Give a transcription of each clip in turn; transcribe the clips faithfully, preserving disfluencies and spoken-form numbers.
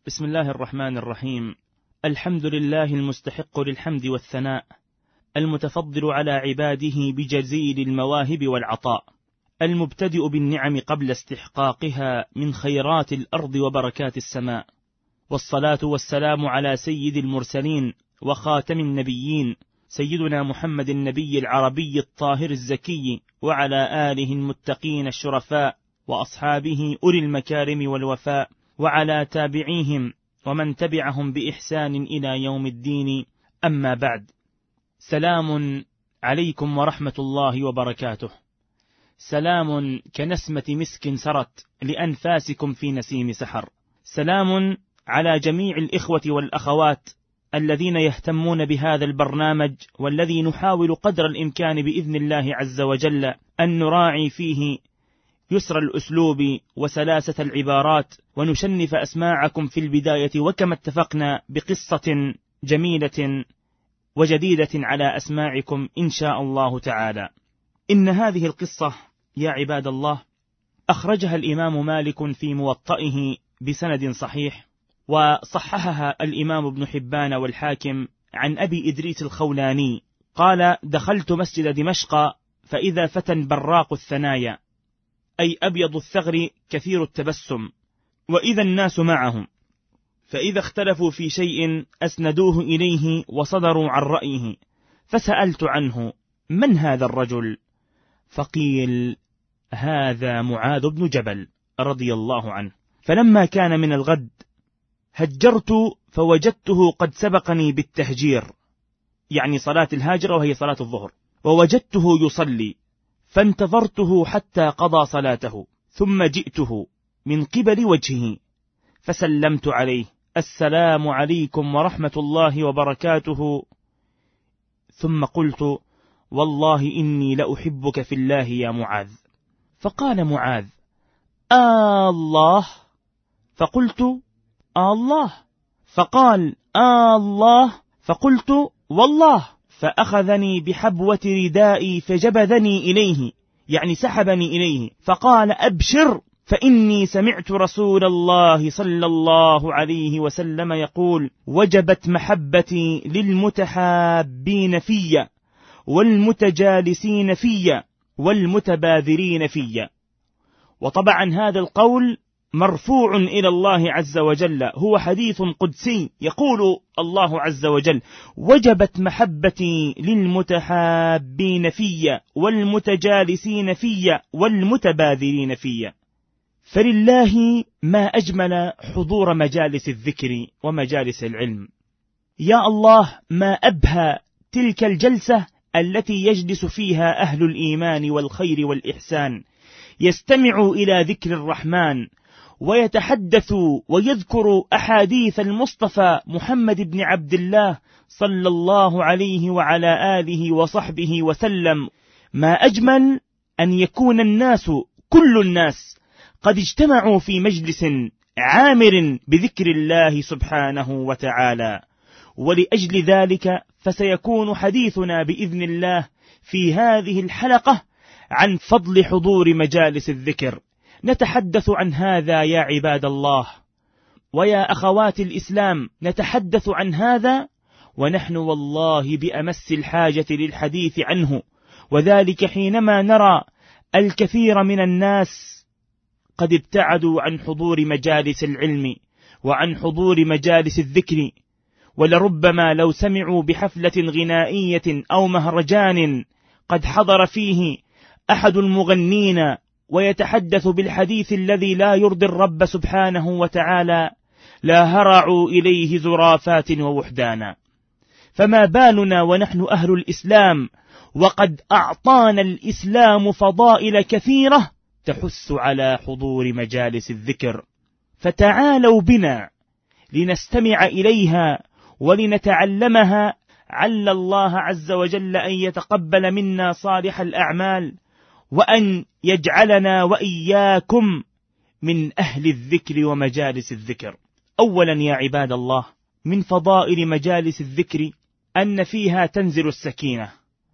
بسم الله الرحمن الرحيم. الحمد لله المستحق للحمد والثناء، المتفضل على عباده بجزيل المواهب والعطاء، المبتدئ بالنعم قبل استحقاقها من خيرات الأرض وبركات السماء، والصلاة والسلام على سيد المرسلين وخاتم النبيين سيدنا محمد النبي العربي الطاهر الزكي، وعلى آله المتقين الشرفاء، وأصحابه أولي المكارم والوفاء، وعلى تابعيهم ومن تبعهم بإحسان إلى يوم الدين. أما بعد، سلام عليكم ورحمة الله وبركاته. سلام كنسمة مسك سرت لأنفاسكم في نسيم سحر. سلام على جميع الإخوة والأخوات الذين يهتمون بهذا البرنامج، والذي نحاول قدر الإمكان بإذن الله عز وجل أن نراعي فيه يسر الأسلوب وسلاسة العبارات، ونشنف أسماعكم في البداية، وكما اتفقنا بقصة جميلة وجديدة على أسماعكم إن شاء الله تعالى. إن هذه القصة يا عباد الله أخرجها الإمام مالك في موطئه بسند صحيح، وصححها الإمام ابن حبان والحاكم عن أبي إدريس الخولاني قال: دخلت مسجد دمشق فإذا فتى براق الثنايا، أي أبيض الثغر كثير التبسم، وإذا الناس معهم، فإذا اختلفوا في شيء أسندوه إليه وصدروا عن رأيه، فسألت عنه: من هذا الرجل؟ فقيل: هذا معاذ بن جبل رضي الله عنه. فلما كان من الغد هجرت فوجدته قد سبقني بالتهجير، يعني صلاة الهاجر وهي صلاة الظهر، ووجدته يصلي، فانتظرته حتى قضى صلاته، ثم جئته من قبل وجهه فسلمت عليه: السلام عليكم ورحمة الله وبركاته. ثم قلت: والله إني لأحبك في الله يا معاذ. فقال معاذ: آه الله. فقلت: آه الله. فقال: آه الله. فقلت: والله. فأخذني بحبوة ردائي فجبذني إليه، يعني سحبني إليه، فقال: أبشر، فإني سمعت رسول الله صلى الله عليه وسلم يقول: وجبت محبتي للمتحابين في، والمتجالسين في، والمتباذرين في. وطبعا هذا القول مرفوع إلى الله عز وجل، هو حديث قدسي، يقول الله عز وجل: وجبت محبتي للمتحابين في، والمتجالسين في، والمتباذرين في. فلله ما أجمل حضور مجالس الذكر ومجالس العلم. يا الله ما أبهى تلك الجلسة التي يجلس فيها أهل الإيمان والخير والإحسان، يستمع إلى ذكر الرحمن، ويتحدث ويذكر أحاديث المصطفى محمد بن عبد الله صلى الله عليه وعلى آله وصحبه وسلم. ما أجمل أن يكون الناس كل الناس قد اجتمعوا في مجلس عامر بذكر الله سبحانه وتعالى. ولأجل ذلك فسيكون حديثنا بإذن الله في هذه الحلقة عن فضل حضور مجالس الذكر. نتحدث عن هذا يا عباد الله، ويا أخوات الإسلام نتحدث عن هذا، ونحن والله بأمس الحاجة للحديث عنه، وذلك حينما نرى الكثير من الناس قد ابتعدوا عن حضور مجالس العلم وعن حضور مجالس الذكر، ولربما لو سمعوا بحفلة غنائية أو مهرجان قد حضر فيه أحد المغنين ويتحدث بالحديث الذي لا يرضي الرب سبحانه وتعالى، لا هرعوا إليه زرافات ووحدانا. فما بالنا ونحن أهل الإسلام، وقد أعطانا الإسلام فضائل كثيرة تحث على حضور مجالس الذكر. فتعالوا بنا لنستمع إليها ولنتعلمها، عل الله عز وجل أن يتقبل منا صالح الأعمال، وأن يجعلنا وإياكم من أهل الذكر ومجالس الذكر. أولا يا عباد الله، من فضائل مجالس الذكر أن فيها تنزل السكينة،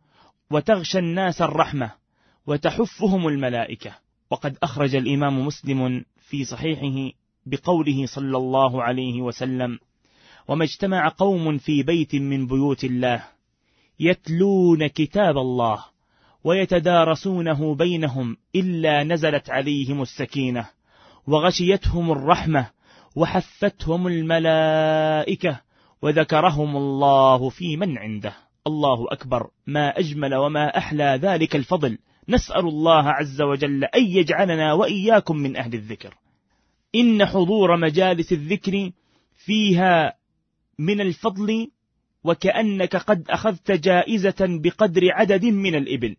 وتغشى الناس الرحمة، وتحفهم الملائكة. وقد أخرج الإمام مسلم في صحيحه بقوله صلى الله عليه وسلم: وما اجتمع قوم في بيت من بيوت الله يتلون كتاب الله ويتدارسونه بينهم إلا نزلت عليهم السكينة وغشيتهم الرحمة وحفتهم الملائكة وذكرهم الله في من عنده. الله أكبر، ما أجمل وما أحلى ذلك الفضل. نسأل الله عز وجل أن يجعلنا وإياكم من أهل الذكر. إن حضور مجالس الذكر فيها من الفضل وكأنك قد أخذت جائزة بقدر عدد من الإبل.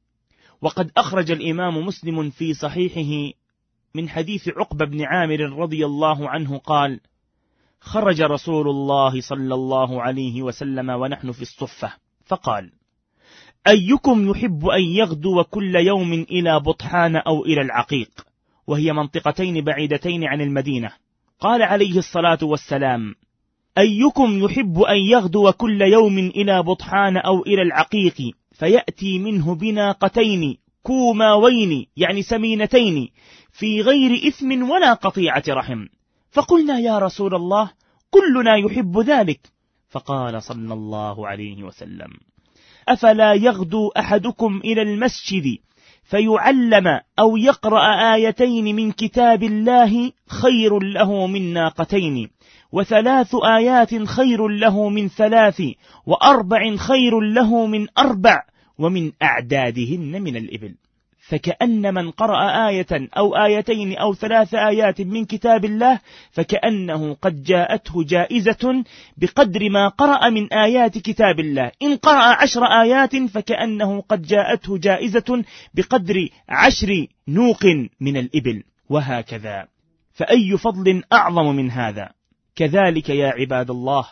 وقد أخرج الإمام مسلم في صحيحه من حديث عقبة بن عامر رضي الله عنه قال: خرج رسول الله صلى الله عليه وسلم ونحن في الصفة فقال: أيكم يحب أن يغدو كل يوم إلى بطحان أو إلى العقيق، وهي منطقتين بعيدتين عن المدينة. قال عليه الصلاة والسلام: أيكم يحب أن يغدو كل يوم إلى بطحان أو إلى العقيق فيأتي منه بناقتين كوماوين يعني سمينتين في غير إثم ولا قطيعة رحم؟ فقلنا: يا رسول الله، كلنا يحب ذلك. فقال صلى الله عليه وسلم: أفلا يغدو أحدكم إلى المسجد فيعلم أو يقرأ آيتين من كتاب الله خير له من ناقتين، وثلاث آيات خير له من ثلاث، وأربع خير له من أربع، ومن أعدادهن من الإبل. فكأن من قرأ آية أو آيتين أو ثلاث آيات من كتاب الله فكأنه قد جاءته جائزة بقدر ما قرأ من آيات كتاب الله. إن قرأ عشر آيات فكأنه قد جاءته جائزة بقدر عشر نوق من الإبل، وهكذا. فأي فضل أعظم من هذا؟ كذلك يا عباد الله،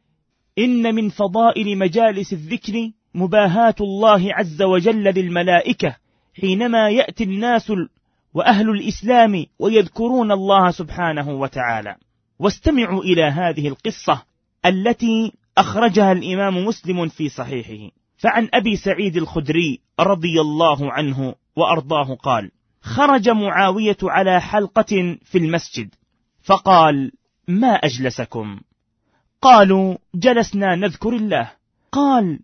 إن من فضائل مجالس الذكر مباهاة الله عز وجل للملائكة حينما يأتي الناس وأهل الإسلام ويذكرون الله سبحانه وتعالى. واستمعوا إلى هذه القصة التي أخرجها الإمام مسلم في صحيحه. فعن أبي سعيد الخدري رضي الله عنه وأرضاه قال: خرج معاوية على حلقة في المسجد فقال: ما أجلسكم؟ قالوا: جلسنا نذكر الله. قال: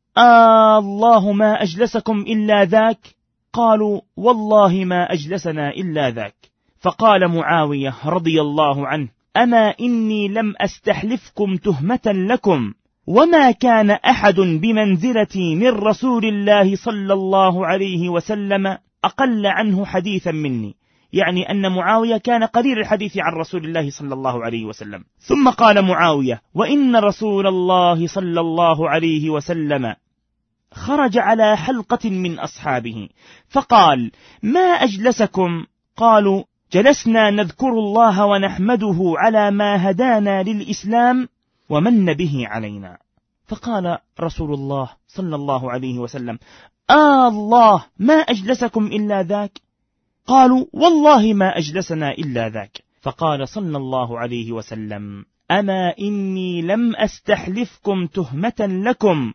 آه الله ما أجلسكم إلا ذاك؟ قالوا: والله ما أجلسنا إلا ذاك. فقال معاوية رضي الله عنه: أما إني لم أستحلفكم تهمة لكم، وما كان أحد بمنزلتي من رسول الله صلى الله عليه وسلم أقل عنه حديثا مني، يعني أن معاوية كان قليل الحديث عن رسول الله صلى الله عليه وسلم. ثم قال معاوية: وإن رسول الله صلى الله عليه وسلم خرج على حلقة من أصحابه فقال: ما أجلسكم؟ قالوا: جلسنا نذكر الله ونحمده على ما هدانا للإسلام ومن به علينا. فقال رسول الله صلى الله عليه وسلم: آه الله ما أجلسكم إلا ذاك؟ قالوا: والله ما أجلسنا إلا ذاك. فقال صلى الله عليه وسلم: أما إني لم أستحلفكم تهمة لكم،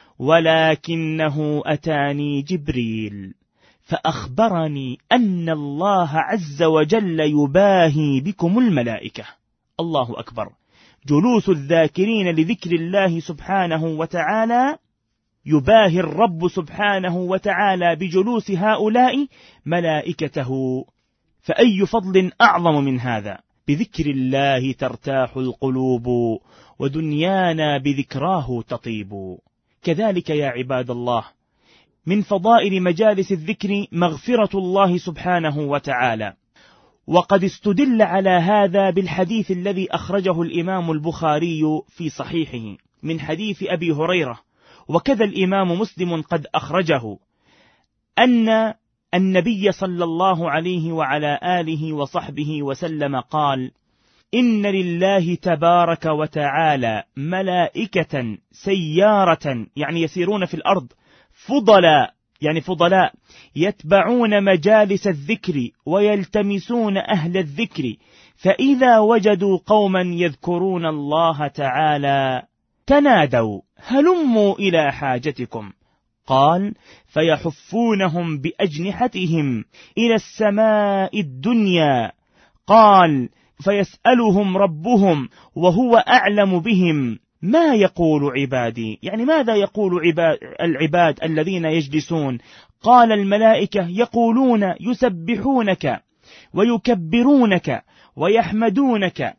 ولكنه أتاني جبريل فأخبرني أن الله عز وجل يباهي بكم الملائكة. الله أكبر. جلوس الذاكرين لذكر الله سبحانه وتعالى يباهي الرب سبحانه وتعالى بجلوس هؤلاء ملائكته. فأي فضل أعظم من هذا؟ بذكر الله ترتاح القلوب، ودنيانا بذكراه تطيب. كذلك يا عباد الله، من فضائل مجالس الذكر مغفرة الله سبحانه وتعالى. وقد استدل على هذا بالحديث الذي أخرجه الإمام البخاري في صحيحه من حديث أبي هريرة، وكذا الإمام مسلم قد أخرجه، أن النبي صلى الله عليه وعلى آله وصحبه وسلم قال: إن لله تبارك وتعالى ملائكة سيارة، يعني يسيرون في الأرض، فضلاء يعني فضلاء، يتبعون مجالس الذكر ويلتمسون أهل الذكر، فإذا وجدوا قوما يذكرون الله تعالى تنادوا هلموا إلى حاجتكم. قال: فيحفونهم بأجنحتهم إلى السماء الدنيا. قال: فيسألهم ربهم وهو أعلم بهم ما يقول عبادي، يعني ماذا يقول عباد العباد الذين يجلسون؟ قال الملائكة يقولون يسبحونك ويكبرونك ويحمدونك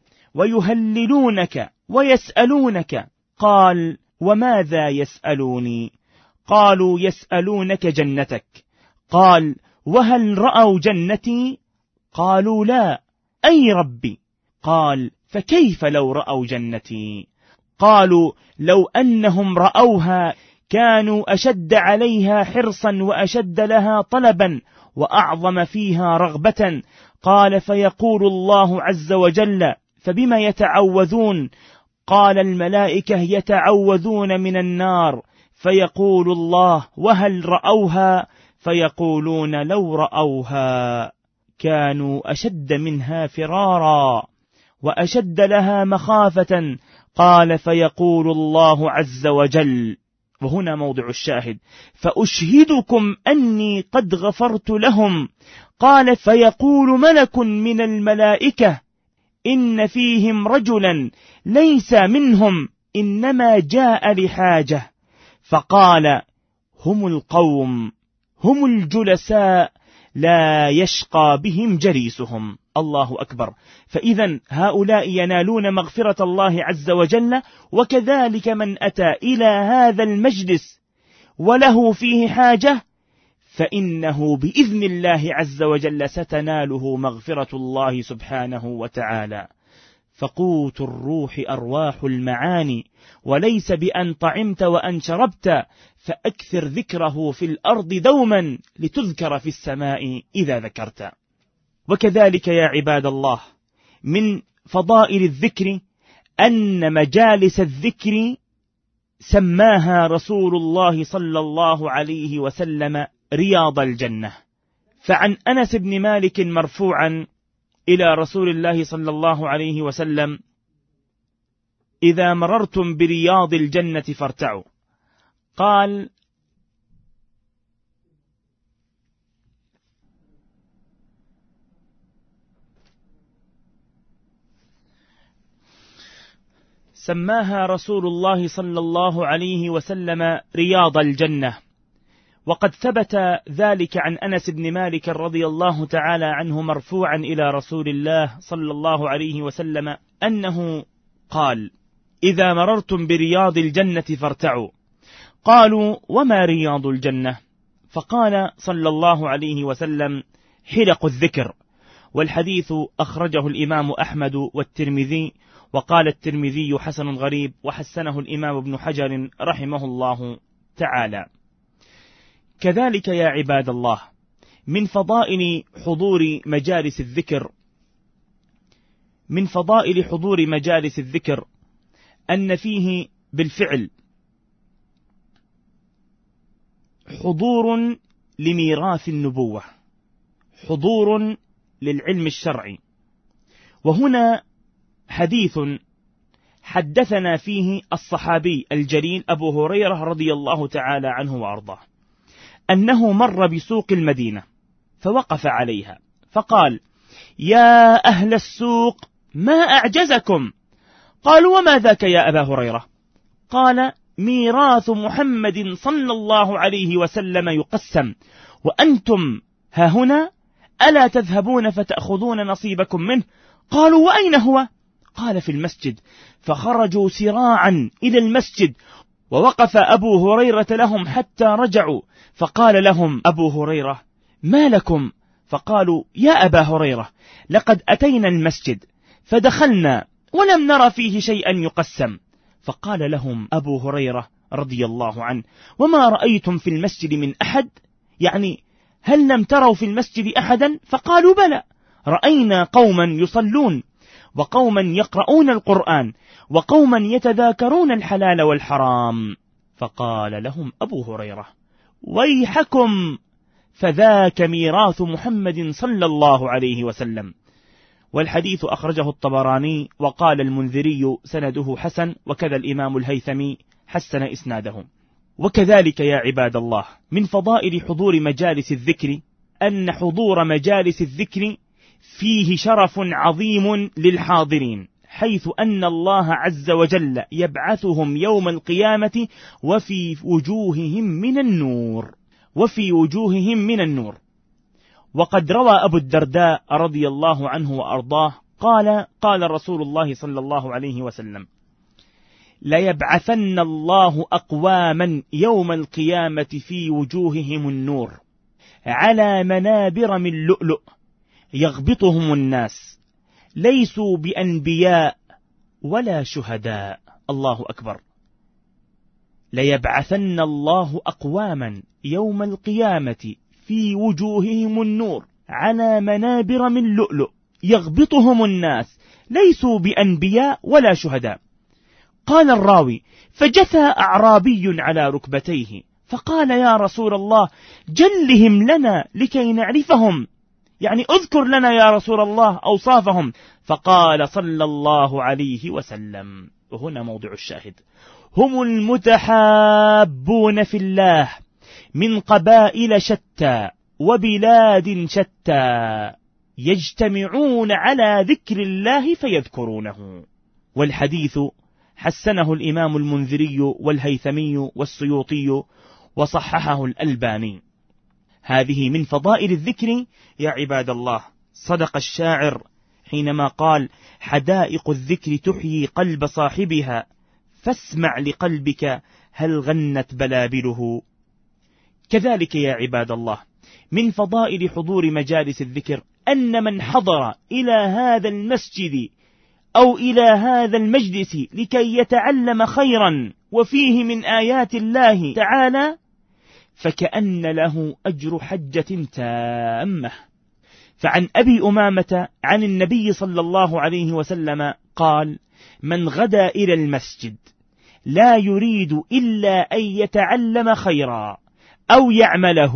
ويهللونك ويسألونك. قال وماذا يسألوني؟ قالوا يسألونك جنتك. قال وهل رأوا جنتي؟ قالوا لا. أي ربي؟ قال فكيف لو رأوا جنتي؟ قالوا لو أنهم رأوها كانوا أشد عليها حرصا وأشد لها طلبا وأعظم فيها رغبة. قال فيقول الله عز وجل فبما يتعوذون؟ قال الملائكة يتعوذون من النار. فيقول الله وهل رأوها؟ فيقولون لو رأوها كانوا أشد منها فرارا وأشد لها مخافة. قال فيقول الله عز وجل، وهنا موضع الشاهد، فأشهدكم أني قد غفرت لهم. قال فيقول ملك من الملائكة إن فيهم رجلا ليس منهم إنما جاء لحاجة. فقال هم القوم هم الجلساء لا يشقى بهم جليسهم. الله أكبر. فإذا هؤلاء ينالون مغفرة الله عز وجل، وكذلك من أتى إلى هذا المجلس وله فيه حاجة فإنه بإذن الله عز وجل ستناله مغفرة الله سبحانه وتعالى. فقوت الروح أرواح المعاني، وليس بأن طعمت وأن شربت، فأكثر ذكره في الأرض دوما لتذكر في السماء إذا ذكرت. وكذلك يا عباد الله من فضائل الذكر أن مجالس الذكر سماها رسول الله صلى الله عليه وسلم رياض الجنة. فعن أنس بن مالك مرفوعا إلى رسول الله صلى الله عليه وسلم إذا مررتم برياض الجنة فارتعوا. قال سماها رسول الله صلى الله عليه وسلم رياض الجنة. وقد ثبت ذلك عن أنس بن مالك رضي الله تعالى عنه مرفوعا إلى رسول الله صلى الله عليه وسلم أنه قال إذا مررتم برياض الجنة فارتعوا. قالوا وما رياض الجنة؟ فقال صلى الله عليه وسلم حلق الذكر. والحديث أخرجه الإمام أحمد والترمذي، وقال الترمذي حسن غريب، وحسنه الإمام ابن حجر رحمه الله تعالى. كذلك يا عباد الله من فضائل حضور مجالس الذكر من فضائل حضور مجالس الذكر أن فيه بالفعل حضور لميراث النبوة، حضور للعلم الشرعي. وهنا حديث حدثنا فيه الصحابي الجليل أبو هريرة رضي الله تعالى عنه وأرضاه أنه مر بسوق المدينة فوقف عليها فقال يا أهل السوق ما أعجزكم؟ قالوا وما ذاك يا أبا هريرة؟ قال ميراث محمد صلى الله عليه وسلم يقسم وأنتم ها هنا ألا تذهبون فتأخذون نصيبكم منه؟ قالوا وأين هو؟ قال في المسجد. فخرجوا سراعا إلى المسجد ووقف أبو هريرة لهم حتى رجعوا، فقال لهم أبو هريرة ما لكم؟ فقالوا يا أبا هريرة لقد أتينا المسجد فدخلنا ولم نرى فيه شيئا يقسم. فقال لهم أبو هريرة رضي الله عنه وما رأيتم في المسجد من أحد؟ يعني هل لم تروا في المسجد أحدا؟ فقالوا بلى، رأينا قوما يصلون وقوما يقرؤون القرآن وقوما يتذاكرون الحلال والحرام. فقال لهم أبو هريرة ويحكم فذاك ميراث محمد صلى الله عليه وسلم. والحديث أخرجه الطبراني، وقال المنذري سنده حسن، وكذا الإمام الهيثمي حسن إسناده. وكذلك يا عباد الله من فضائل حضور مجالس الذكر أن حضور مجالس الذكر فيه شرف عظيم للحاضرين، حيث أن الله عز وجل يبعثهم يوم القيامة وفي وجوههم من النور وفي وجوههم من النور. وقد روى أبو الدرداء رضي الله عنه وأرضاه قال قال رسول الله صلى الله عليه وسلم: ليبعثن الله أقواما يوم القيامة في وجوههم النور على منابر من لؤلؤ يغبطهم الناس، ليسوا بأنبياء ولا شهداء. الله أكبر. ليبعثن الله أقواما يوم القيامة في وجوههم النور على منابر من لؤلؤ يغبطهم الناس، ليسوا بأنبياء ولا شهداء. قال الراوي: فجثى أعرابي على ركبتيه فقال: يا رسول الله، جلهم لنا لكي نعرفهم، يعني اذكر لنا يا رسول الله أوصافهم. فقال صلى الله عليه وسلم، وهنا موضع الشاهد: هم المتحابون في الله من قبائل شتى وبلاد شتى يجتمعون على ذكر الله فيذكرونه. والحديث حسنه الإمام المنذري والهيثمي والسيوطي وصححه الألباني. هذه من فضائل الذكر يا عباد الله. صدق الشاعر حينما قال: حدائق الذكر تحيي قلب صاحبها، فاسمع لقلبك هل غنت بلابله. كذلك يا عباد الله من فضائل حضور مجالس الذكر أن من حضر إلى هذا المسجد أو إلى هذا المجلس لكي يتعلم خيرا وفيه من آيات الله تعالى فكأن له أجر حجة تامة. فعن أبي أمامة عن النبي صلى الله عليه وسلم قال: من غدا إلى المسجد لا يريد إلا أن يتعلم خيرا أو يعمله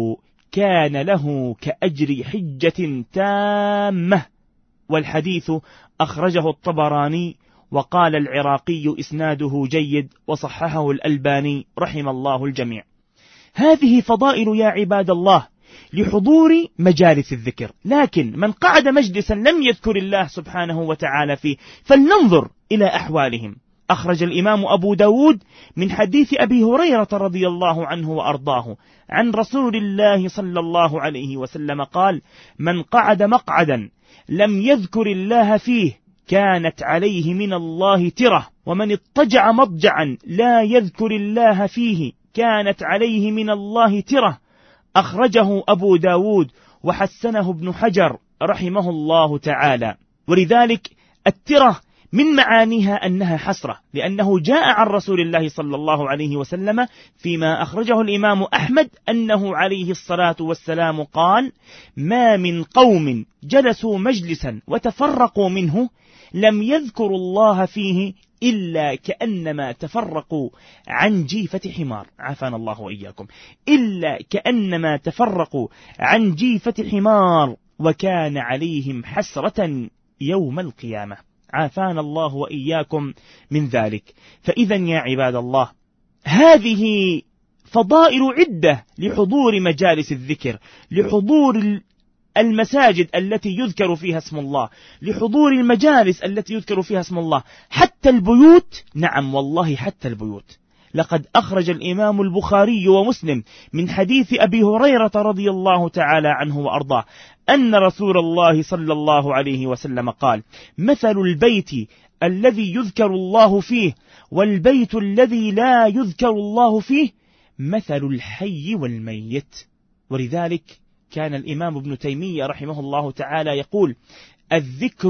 كان له كأجر حجة تامة. والحديث أخرجه الطبراني وقال العراقي إسناده جيد وصححه الألباني رحم الله الجميع. هذه فضائل يا عباد الله لحضور مجالس الذكر. لكن من قعد مجلسا لم يذكر الله سبحانه وتعالى فيه فلننظر إلى أحوالهم. أخرج الإمام أبو داود من حديث أبي هريرة رضي الله عنه وأرضاه عن رسول الله صلى الله عليه وسلم قال: من قعد مقعدا لم يذكر الله فيه كانت عليه من الله ترة، ومن اضطجع مضجعا لا يذكر الله فيه كانت عليه من الله ترة. أخرجه أبو داود وحسنه ابن حجر رحمه الله تعالى. ولذلك الترة من معانيها أنها حسرة، لأنه جاء عن رسول الله صلى الله عليه وسلم فيما أخرجه الإمام أحمد أنه عليه الصلاة والسلام قال: ما من قوم جلسوا مجلسا وتفرقوا منه لم يذكروا الله فيه إلا كأنما تفرقوا عن جيفة حمار، عافانا الله وإياكم، إلا كأنما تفرقوا عن جيفة حمار وكان عليهم حسرة يوم القيامة، عافانا الله وإياكم من ذلك. فإذا يا عباد الله هذه فضائل عدة لحضور مجالس الذكر، لحضور المساجد التي يذكر فيها اسم الله، لحضور المجالس التي يذكر فيها اسم الله، حتى البيوت. نعم والله حتى البيوت. لقد أخرج الإمام البخاري ومسلم من حديث أبي هريرة رضي الله تعالى عنه وأرضاه أن رسول الله صلى الله عليه وسلم قال: مثل البيت الذي يذكر الله فيه والبيت الذي لا يذكر الله فيه مثل الحي والميت. ولذلك كان الإمام ابن تيمية رحمه الله تعالى يقول: الذكر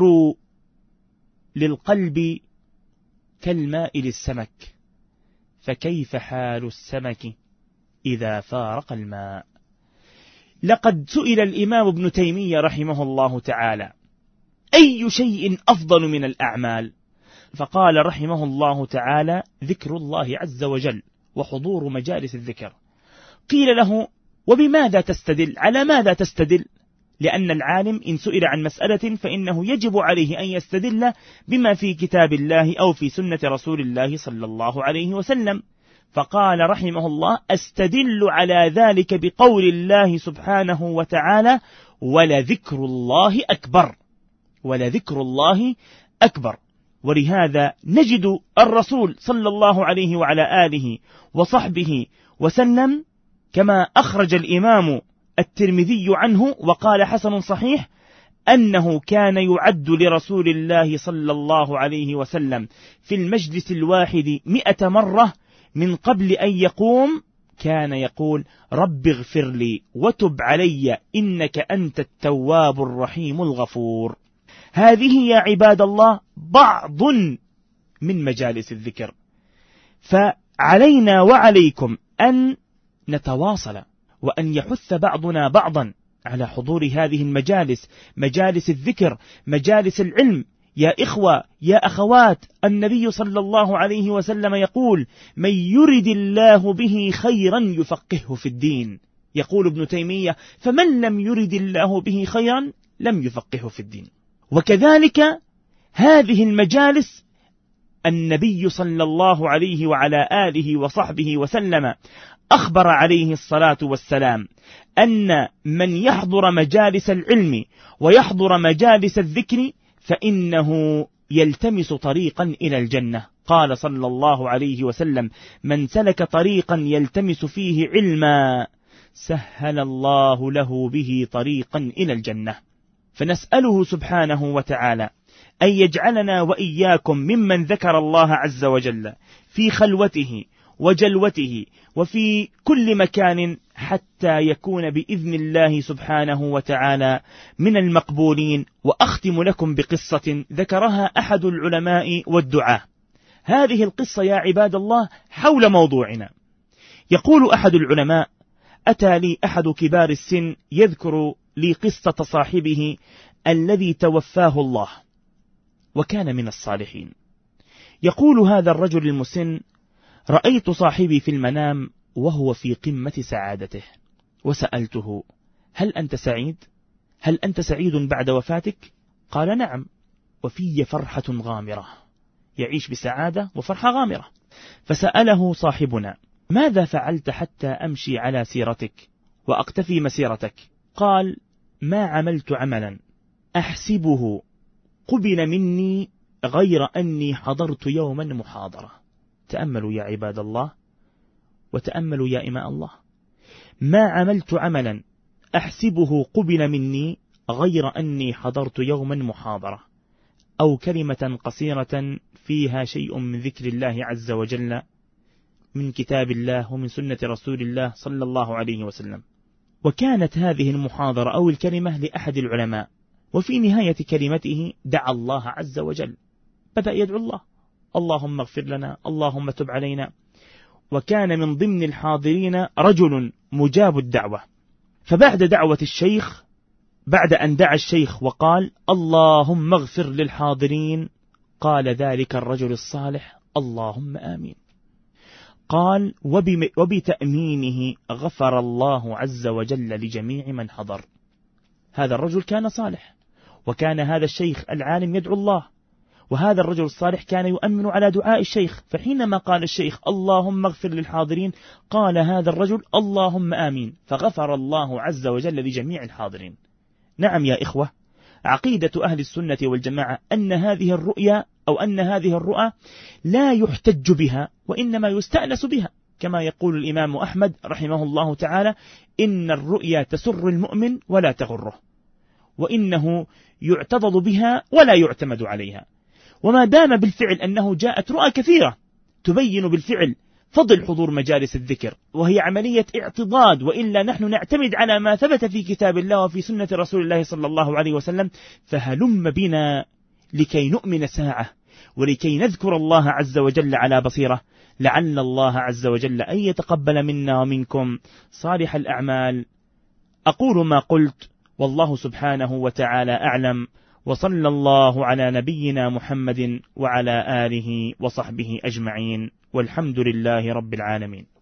للقلب كالماء للسمك، فكيف حال السمك إذا فارق الماء. لقد سئل الإمام ابن تيمية رحمه الله تعالى: أي شيء أفضل من الأعمال؟ فقال رحمه الله تعالى: ذكر الله عز وجل وحضور مجالس الذكر. قيل له: وبماذا تستدل؟ على ماذا تستدل؟ لأن العالم إن سئل عن مسألة فإنه يجب عليه أن يستدل بما في كتاب الله أو في سنة رسول الله صلى الله عليه وسلم. فقال رحمه الله: أستدل على ذلك بقول الله سبحانه وتعالى: ولذكر الله أكبر، ولذكر الله أكبر. ولهذا نجد الرسول صلى الله عليه وعلى آله وصحبه وسلم كما أخرج الإمام الترمذي عنه وقال حسن صحيح أنه كان يعد لرسول الله صلى الله عليه وسلم في المجلس الواحد مئة مرة من قبل أن يقوم كان يقول: رب اغفر لي وتب علي إنك أنت التواب الرحيم الغفور. هذه يا عباد الله بعض من مجالس الذكر، فعلينا وعليكم أن نتواصل وأن يحث بعضنا بعضا على حضور هذه المجالس، مجالس الذكر، مجالس العلم. يا إخوة يا أخوات، النبي صلى الله عليه وسلم يقول: من يرد الله به خيرا يفقهه في الدين. يقول ابن تيمية: فمن لم يرد الله به خيرا لم يفقهه في الدين. وكذلك هذه المجالس النبي صلى الله عليه وعلى آله وصحبه وسلم أخبر عليه الصلاة والسلام أن من يحضر مجالس العلم ويحضر مجالس الذكر فإنه يلتمس طريقا إلى الجنة. قال صلى الله عليه وسلم: من سلك طريقا يلتمس فيه علما سهل الله له به طريقا إلى الجنة. فنسأله سبحانه وتعالى أن يجعلنا وإياكم ممن ذكر الله عز وجل في خلوته وجلوته وفي كل مكان، حتى يكون بإذن الله سبحانه وتعالى من المقبولين. وأختم لكم بقصة ذكرها أحد العلماء والدعاة. هذه القصة يا عباد الله حول موضوعنا. يقول أحد العلماء: أتى لي أحد كبار السن يذكر لي قصة صاحبه الذي توفاه الله وكان من الصالحين. يقول هذا الرجل المسن: رأيت صاحبي في المنام وهو في قمة سعادته، وسألته: هل أنت سعيد؟ هل أنت سعيد بعد وفاتك؟ قال: نعم، وفي فرحة غامرة، يعيش بسعادة وفرحة غامرة. فسأله صاحبنا: ماذا فعلت حتى أمشي على سيرتك وأقتفي مسيرتك؟ قال: ما عملت عملا أحسبه قبل مني غير أني حضرت يوما محاضرة. تأملوا يا عباد الله، وتأملوا يا إماء الله. ما عملت عملا أحسبه قبل مني غير أني حضرت يوما محاضرة، أو كلمة قصيرة فيها شيء من ذكر الله عز وجل من كتاب الله ومن سنة رسول الله صلى الله عليه وسلم. وكانت هذه المحاضرة أو الكلمة لأحد العلماء، وفي نهاية كلمته دعا الله عز وجل، بدأ يدعو الله: اللهم اغفر لنا، اللهم تب علينا. وكان من ضمن الحاضرين رجل مجاب الدعوة. فبعد دعوة الشيخ، بعد أن دعا الشيخ وقال: اللهم اغفر للحاضرين، قال ذلك الرجل الصالح: اللهم آمين. قال: وبتأمينه غفر الله عز وجل لجميع من حضر. هذا الرجل كان صالح، وكان هذا الشيخ العالم يدعو الله، وهذا الرجل الصالح كان يؤمن على دعاء الشيخ. فحينما قال الشيخ: اللهم اغفر للحاضرين، قال هذا الرجل: اللهم آمين، فغفر الله عز وجل لجميع الحاضرين. نعم يا إخوة، عقيدة أهل السنة والجماعة أن هذه الرؤيا أو أن هذه الرؤى لا يحتج بها، وإنما يستأنس بها، كما يقول الإمام أحمد رحمه الله تعالى: إن الرؤيا تسر المؤمن ولا تغره، وإنه يعتضد بها ولا يعتمد عليها. وما دام بالفعل أنه جاءت رؤى كثيرة تبين بالفعل فضل حضور مجالس الذكر، وهي عملية اعتضاد، وإلا نحن نعتمد على ما ثبت في كتاب الله وفي سنة رسول الله صلى الله عليه وسلم. فهلم بنا لكي نؤمن ساعة، ولكي نذكر الله عز وجل على بصيرة، لعل الله عز وجل أن يتقبل منا ومنكم صالح الأعمال. أقول ما قلت، والله سبحانه وتعالى أعلم، وصلى الله على نبينا محمد وعلى آله وصحبه أجمعين، والحمد لله رب العالمين.